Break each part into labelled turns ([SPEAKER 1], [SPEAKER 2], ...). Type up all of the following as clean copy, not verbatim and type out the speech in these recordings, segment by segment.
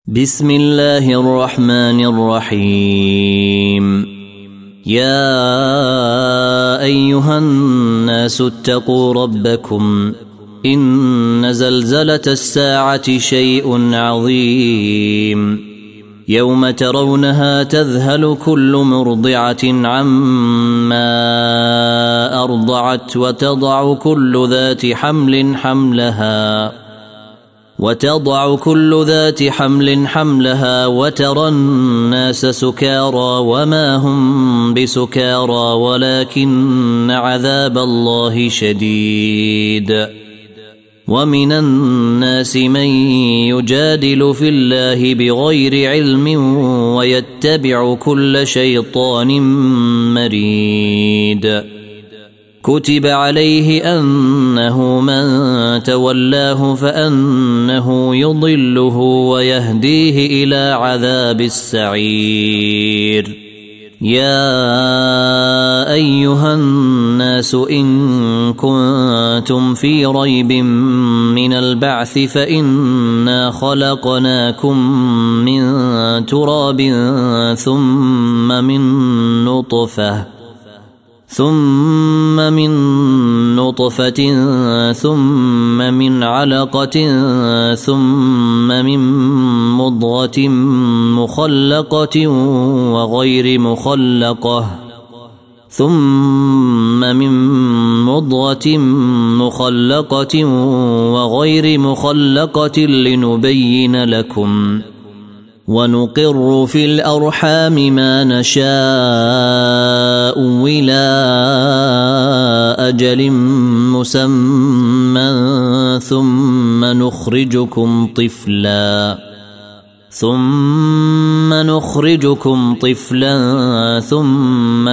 [SPEAKER 1] بسم الله الرحمن الرحيم. يا أيها الناس اتقوا ربكم إن زلزلة الساعة شيء عظيم يوم ترونها تذهل كل مرضعة عما أرضعت وتضع كل ذات حمل حملها وترى الناس سكارى وما هم بسكارى ولكن عذاب الله شديد. ومن الناس من يجادل في الله بغير علم ويتبع كل شيطان مريد. كتب عليه أنه من تولاه فأنه يضله ويهديه إلى عذاب السعير. يا أيها الناس إن كنتم في ريب من البعث فإنا خلقناكم من تراب ثم من نطفة ثم من علقة ثم من مضغة مخلقة وغير مخلقة لنبين لكم ونقر في الأرحام ما نشاء إلى أجل مسمى ثم نخرجكم طفلا ثم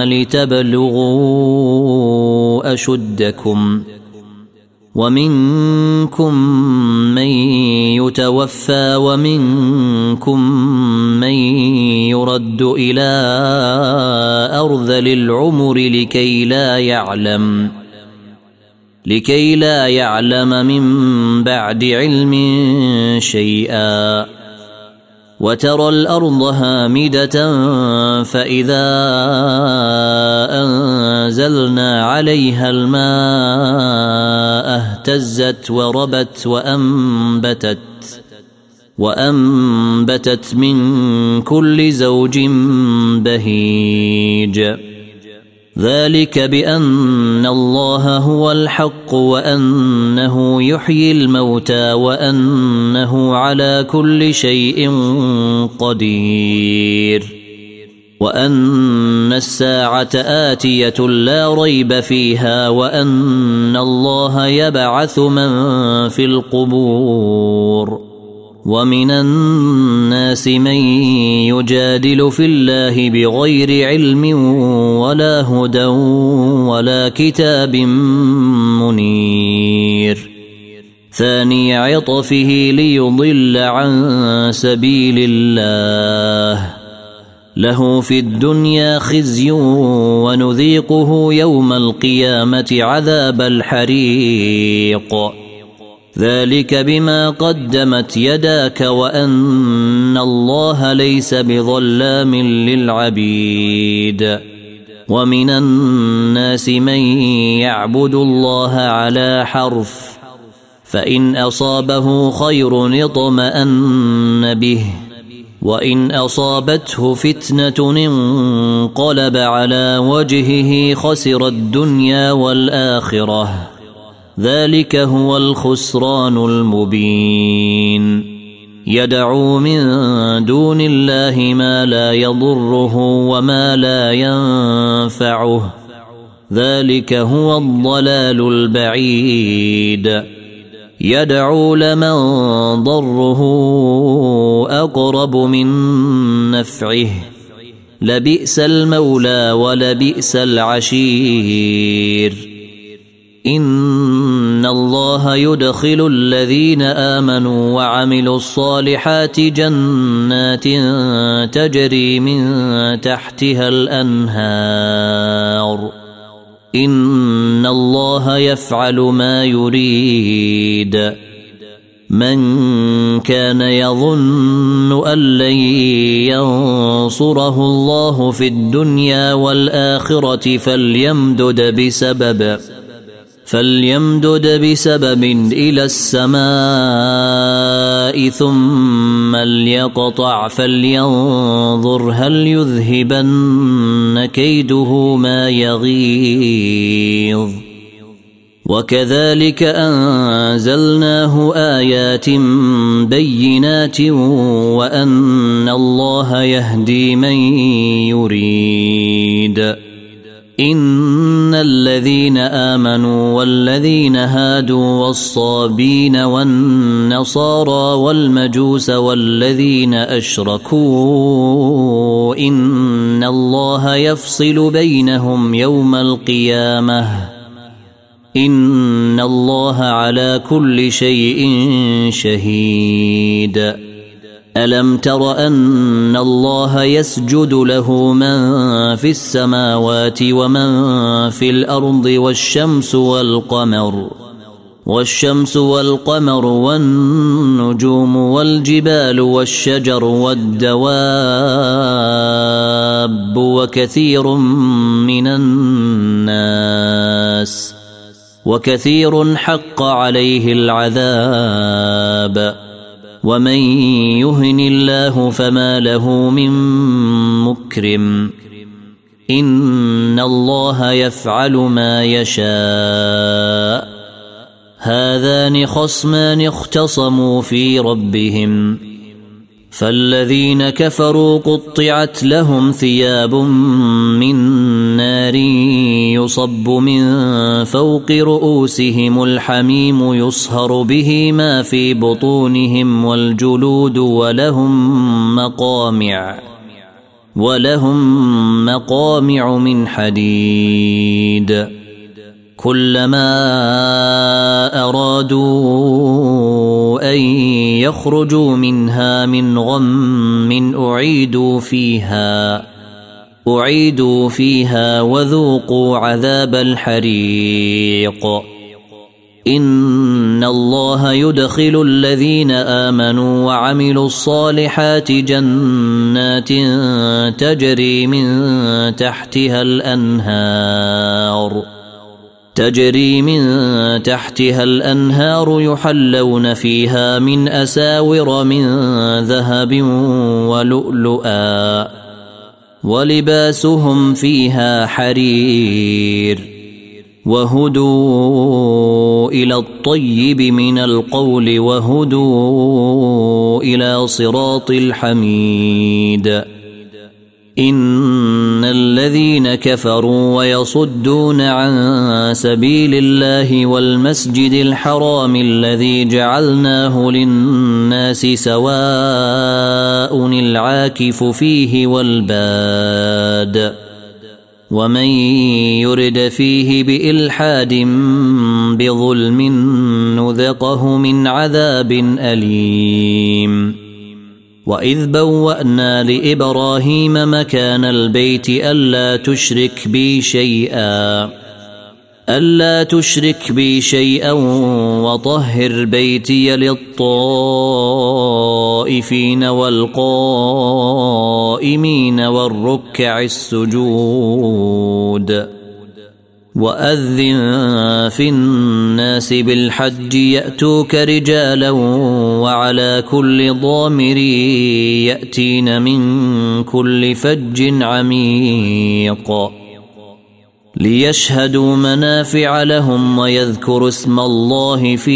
[SPEAKER 1] لتبلغوا أشدكم ومنكم من يتوفى ومنكم من يرد إلى أرذل العمر لكي لا يعلم من بعد علم شيئا. وترى الأرض هامدة فإذا أنزلنا عليها الماء اهتزت وربت وأنبتت من كل زوج بهيج. ذلك بأن الله هو الحق وأنه يحيي الموتى وأنه على كل شيء قدير وأن الساعة آتية لا ريب فيها وأن الله يبعث من في القبور. ومن الناس من يجادل في الله بغير علم ولا هدى ولا كتاب منير. ثاني عطفه ليضل عن سبيل الله له في الدنيا خزي ونذيقه يوم القيامة عذاب الحريق. ذلك بما قدمت يداك وأن الله ليس بظلام للعبيد. ومن الناس من يعبد الله على حرف فإن أصابه خير اطمأن به وإن أصابته فتنة انقلب على وجهه خسر الدنيا والآخرة. ذلك هو الخسران المبين. يدعو من دون الله ما لا يضره وما لا ينفعه. ذلك هو الضلال البعيد. يدعو لمن ضره أقرب من نفعه لبئس المولى ولبئس العشير. إن الله يدخل الذين آمنوا وعملوا الصالحات جنات تجري من تحتها الأنهار. إن الله يفعل ما يريد. من كان يظن أن لن ينصره الله في الدنيا والآخرة فليمدد بسبب إلى السماء ثم ليقطع فلينظر هل يذهبن كيده ما يغيظ. وكذلك أنزلناه آيات بينات وأن الله يهدي من يريد. إن الذين آمنوا والذين هادوا والصابين والنصارى والمجوس والذين أشركوا إن الله يفصل بينهم يوم القيامة إن الله على كل شيء شهيد. ألم تر أن الله يسجد له من في السماوات ومن في الأرض والشمس والقمر والنجوم والجبال والشجر والدواب وكثير حق عليه العذاب ومن يهن الله فما له من مكرم إن الله يفعل ما يشاء. هذان خصمان اختصموا في ربهم فالذين كفروا قطعت لهم ثياب من نار يصب من فوق رؤوسهم الحميم يصهر به ما في بطونهم والجلود ولهم مقامع من حديد. كلما أرادوا أن يخرجوا منها من غم أعيدوا فيها وذوقوا عذاب الحريق. إن الله يدخل الذين آمنوا وعملوا الصالحات جنات تجري من تحتها الأنهار يحلون فيها من أساور من ذهب ولؤلؤا ولباسهم فيها حرير وهدوا إلى الطيب من القول وهدوا إلى صراط الحميد. إن الذين كفروا ويصدون عن سبيل الله والمسجد الحرام الذي جعلناه للناس سواء العاكف فيه والباد ومن يرد فيه بإلحاد بظلم نذقه من عذاب أليم. وإذ بوأنا لإبراهيم مكان البيت ألا تشرك بي شيئا وطهر بيتي للطائفين والقائمين والركع السجود. وأذن في الناس بالحج يأتوك رجالا وعلى كل ضامر يأتين من كل فج عميق ليشهدوا منافع لهم ويذكروا اسم الله في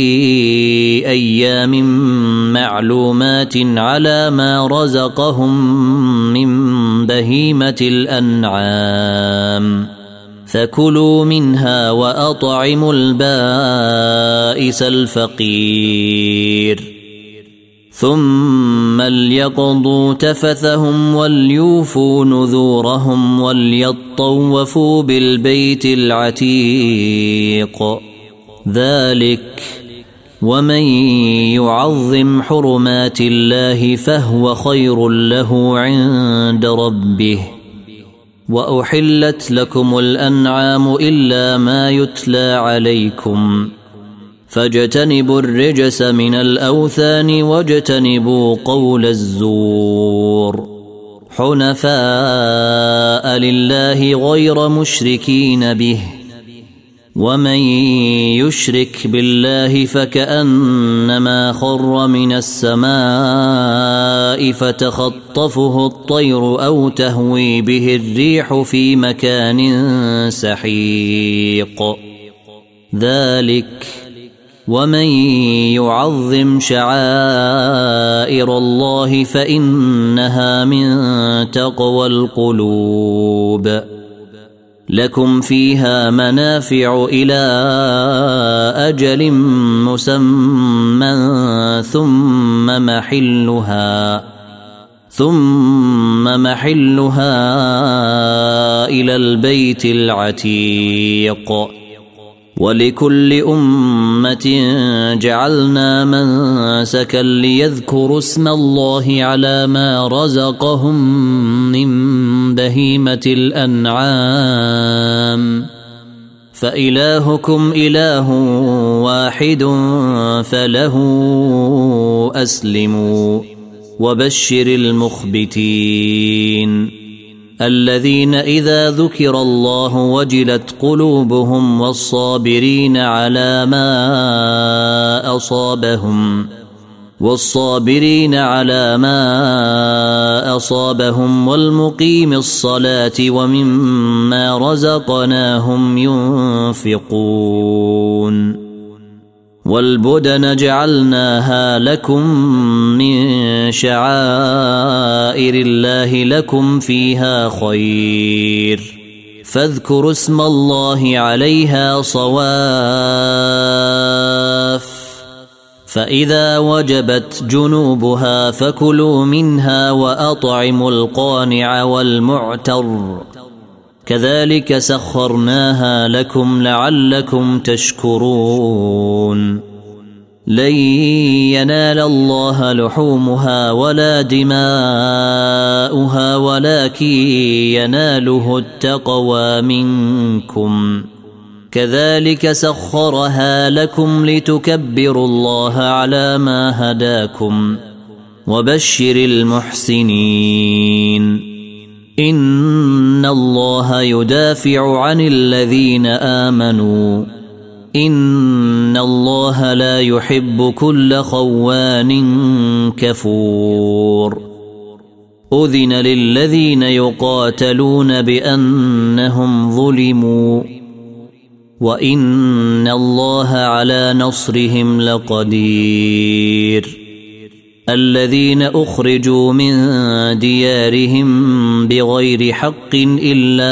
[SPEAKER 1] أيام معلومات على ما رزقهم من بهيمة الأنعام فكلوا منها وأطعموا البائس الفقير ثم ليقضوا تفثهم وليوفوا نذورهم وليطوفوا بالبيت العتيق. ذلك ومن يعظم حرمات الله فهو خير له عند ربه. وأحلت لكم الأنعام إلا ما يتلى عليكم فاجتنبوا الرجس من الأوثان واجتنبوا قول الزور حنفاء لله غير مشركين به ومن يشرك بالله فكأنما خر من السماء فتخطفه الطير أو تهوي به الريح في مكان سحيق ذلك ومن يعظم شعائر الله فإنها من تقوى القلوب لكم فيها منافع إلى أجل مسمى ثم محلها إلى البيت العتيق ولكل أمة جعلنا منسكا ليذكروا اسم الله على ما رزقهم من بهيمة الأنعام فإلهكم إله واحد فله أسلموا وبشر المخبتين الذين إذا ذكر الله وجلت قلوبهم والصابرين على ما أصابهم والمقيم الصلاة ومما رزقناهم ينفقون والبدن جعلناها لكم من شعائر الله لكم فيها خير فاذكروا اسم الله عليها صواف فإذا وجبت جنوبها فكلوا منها وأطعموا القانع والمعتر كذلك سخرناها لكم لعلكم تشكرون لن ينال الله لحومها ولا دماؤها ولكن يناله التقوى منكم كذلك سخرها لكم لتكبروا الله على ما هداكم وبشر المحسنين إن الله يدافع عن الذين آمنوا إن الله لا يحب كل خوان كفور أذن للذين يقاتلون بأنهم ظلموا وإن الله على نصرهم لقدير الذين أخرجوا من ديارهم بغير حق إلا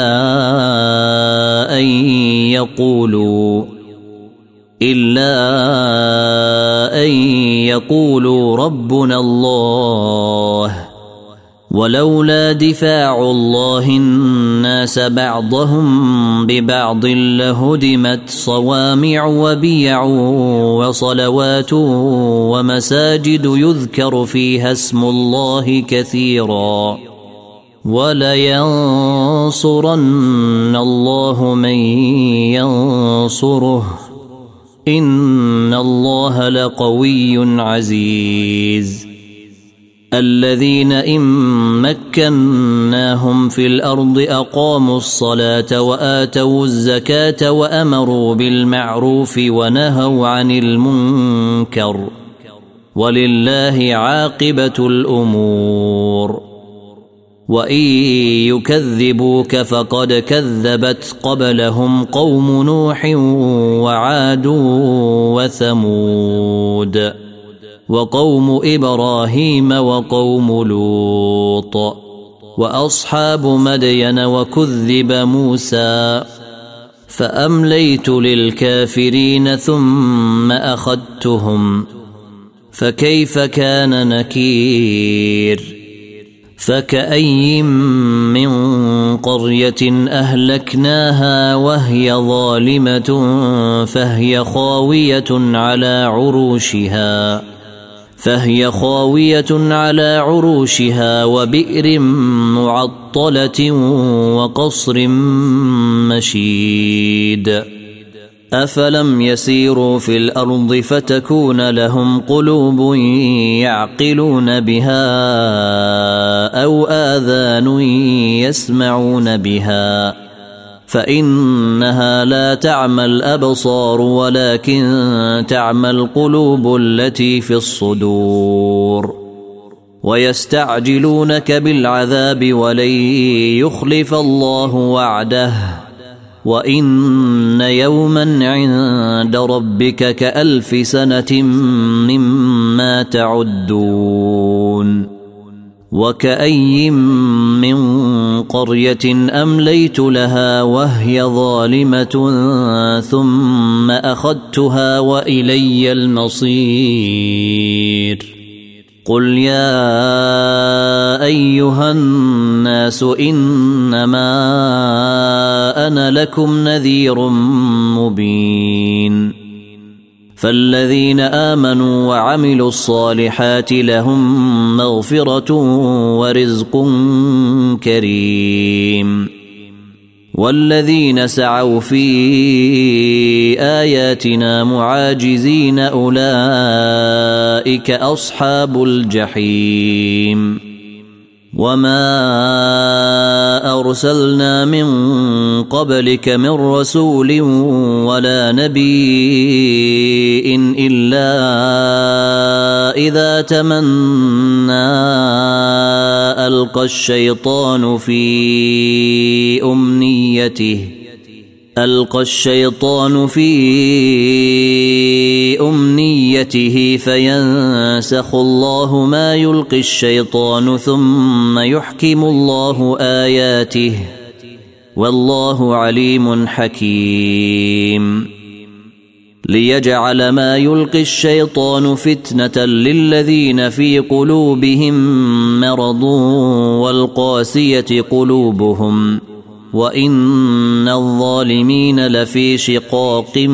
[SPEAKER 1] أن يقولوا ربنا الله ولولا دفاع الله الناس بعضهم ببعض لهدمت صوامع وبيع وصلوات ومساجد يذكر فيها اسم الله كثيرا ولينصرن الله من ينصره إن الله لقوي عزيز الذين إن مكناهم في الأرض أقاموا الصلاة وآتوا الزكاة وأمروا بالمعروف ونهوا عن المنكر ولله عاقبة الأمور وإن يكذبوك فقد كذبت قبلهم قوم نوح وعاد وثمود وقوم إبراهيم وقوم لوط وأصحاب مدين وكذب موسى فأمليت للكافرين ثم أخذتهم فكيف كان نكير فكأي من قرية أهلكناها وهي ظالمة فهي خاوية على عروشها وبئر معطلة وقصر مشيد أفلم يسيروا في الأرض فتكون لهم قلوب يعقلون بها أو آذان يسمعون بها فإنها لا تعمى الأبصار ولكن تعمى القلوب التي في الصدور ويستعجلونك بالعذاب ولن يخلف الله وعده وإن يوما عند ربك كألف سنة مما تعدون وكأي من قرية أمليت لها وهي ظالمة ثم أخذتها وإلي المصير قل يا أيها الناس إنما أنا لكم نذير مبين فالذين آمنوا وعملوا الصالحات لهم مغفرة ورزق كريم والذين سعوا في آياتنا معاجزين أولئك أصحاب الجحيم وما أرسلنا من قبلك من رسول ولا نبي إلا إذا تمنى ألقى الشيطان في أمنيته فينسخ الله ما يلقي الشيطان ثم يحكم الله آياته والله عليم حكيم ليجعل ما يلقي الشيطان فتنة للذين في قلوبهم مرض والقاسية قلوبهم وإن الظالمين لفي شقاق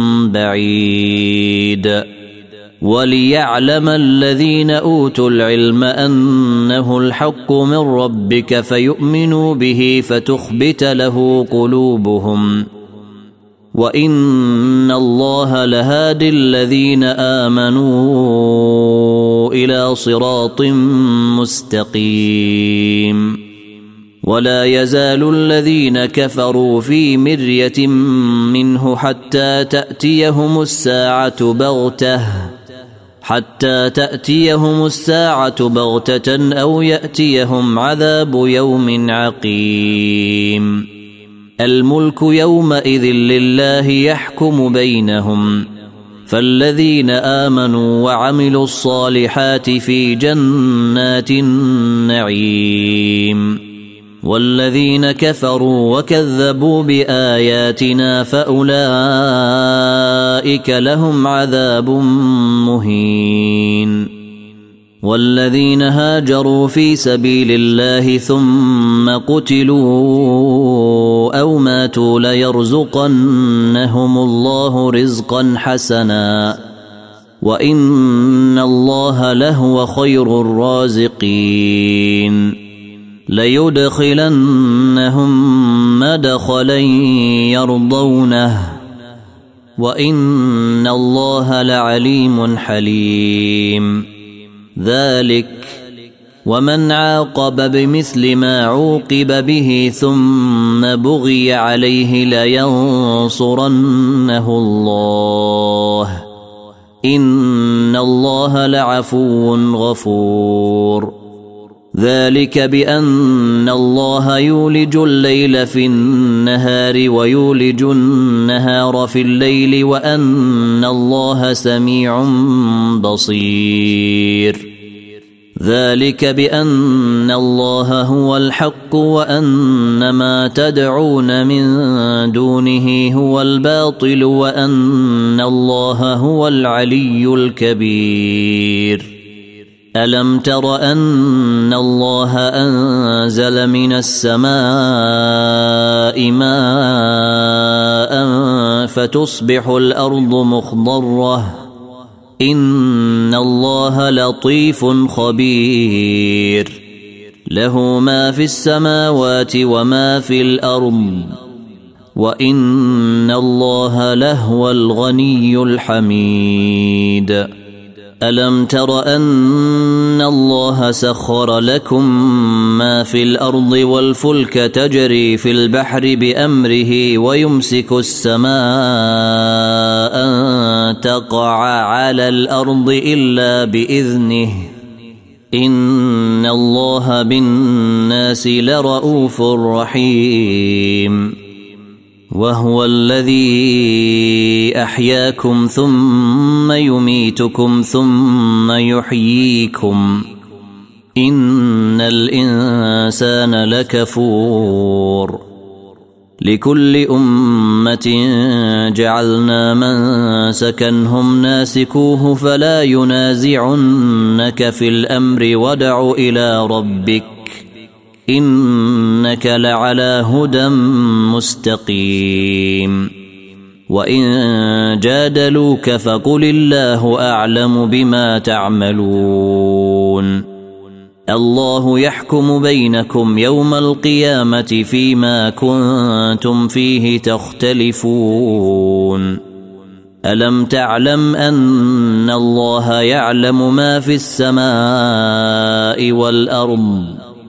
[SPEAKER 1] بعيد وليعلم الذين أوتوا العلم أنه الحق من ربك فيؤمنوا به فتخبت له قلوبهم وإن الله لهادي الذين آمنوا إلى صراط مستقيم ولا يزال الذين كفروا في مرية منه حتى تأتيهم الساعة بغتة أو يأتيهم عذاب يوم عقيم الملك يومئذ لله يحكم بينهم فالذين آمنوا وعملوا الصالحات في جنات النعيم والذين كفروا وكذبوا بآياتنا فأولئك لهم عذاب مهين والذين هاجروا في سبيل الله ثم قتلوا أو ماتوا ليرزقنهم الله رزقا حسنا وإن الله لهو خير الرازقين ليدخلنهم مدخلا يرضونه وإن الله لعليم حليم ذلك ومن عاقب بمثل ما عوقب به ثم بغي عليه لينصرنه الله إن الله لعفو غفور ذلك بأن الله يولج الليل في النهار ويولج النهار في الليل وأن الله سميع بصير ذلك بأن الله هو الحق وأن ما تدعون من دونه هو الباطل وأن الله هو العلي الكبير ألم تر أن الله أنزل من السماء ماء فتصبح الأرض مخضرة إن الله لطيف خبير له ما في السماوات وما في الأرض وإن الله لهو الغني الحميد. ألم تر أن الله سخر لكم ما في الأرض والفلك تجري في البحر بأمره ويمسك السماء أن تقع على الأرض إلا بإذنه إن الله بالناس لرؤوف رحيم. وهو الذي أحياكم ثم يميتكم ثم يحييكم إن الإنسان لكفور. لكل أمة جعلنا منسكا هم ناسكوه فلا ينازعنك في الأمر وادع إلى ربك إنك لعلى هدى مستقيم. وإن جادلوك فقل الله أعلم بما تعملون. الله يحكم بينكم يوم القيامة فيما كنتم فيه تختلفون. ألم تعلم أن الله يعلم ما في السماء والأرض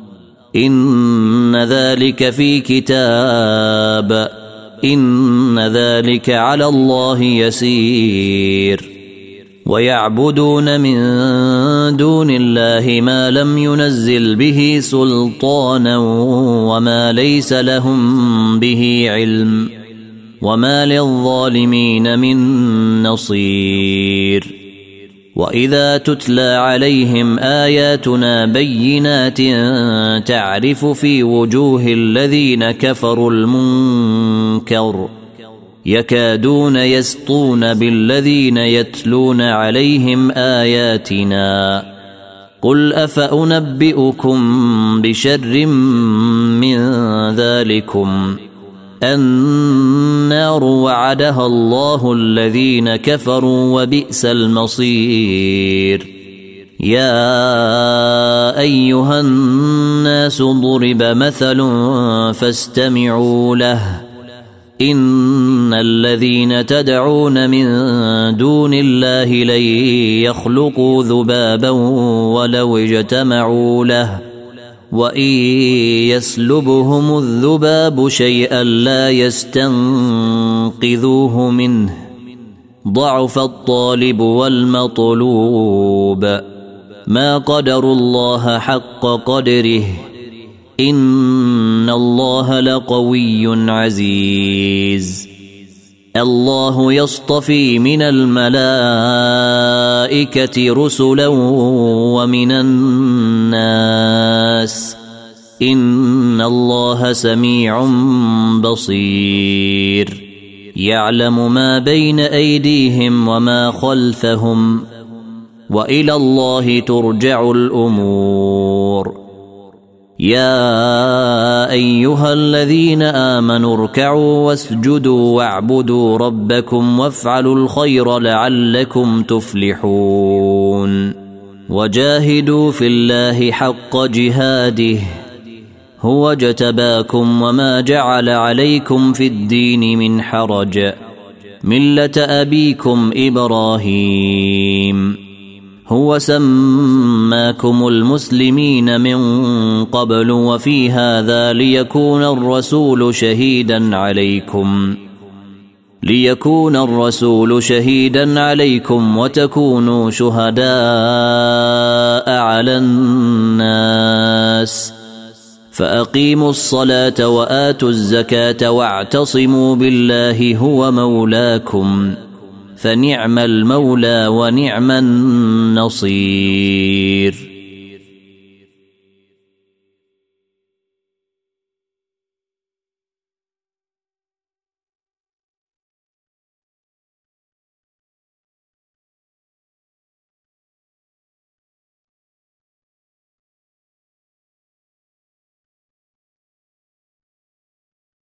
[SPEAKER 1] إن ذلك في كتاب إن ذلك على الله يسير. ويعبدون من دون الله ما لم ينزل به سلطانا وما ليس لهم به علم وما للظالمين من نصير. وإذا تتلى عليهم آياتنا بينات تعرف في وجوه الذين كفروا المنكر يكادون يسطون بالذين يتلون عليهم آياتنا. قل أفأنبئكم بشر من ذلكم النار وعدها الله الذين كفروا وبئس المصير. يا أيها الناس ضرب مثل فاستمعوا له إن الذين تدعون من دون الله لن يخلقوا ذبابا ولو اجتمعوا له وإن يسلبهم الذباب شيئا لا يستنقذوه منه ضعف الطالب والمطلوب. ما قدروا الله حق قدره إن الله لقوي عزيز. الله يصطفي من الملائكة رسلا ومن الناس إن الله سميع بصير. يعلم ما بين أيديهم وما خلفهم وإلى الله ترجع الأمور. يا أيها الذين آمنوا اركعوا واسجدوا واعبدوا ربكم وافعلوا الخير لعلكم تفلحون. وجاهدوا في الله حق جهاده هو اجتباكم وما جعل عليكم في الدين من حرج ملة أبيكم إبراهيم هو سماكم المسلمين من قبل وفي هذا ليكون الرسول شهيدا عليكم وتكونوا شهداء على الناس. فأقيموا الصلاة وآتوا الزكاة واعتصموا بالله هو مولاكم فنعم المولى ونعم النصير.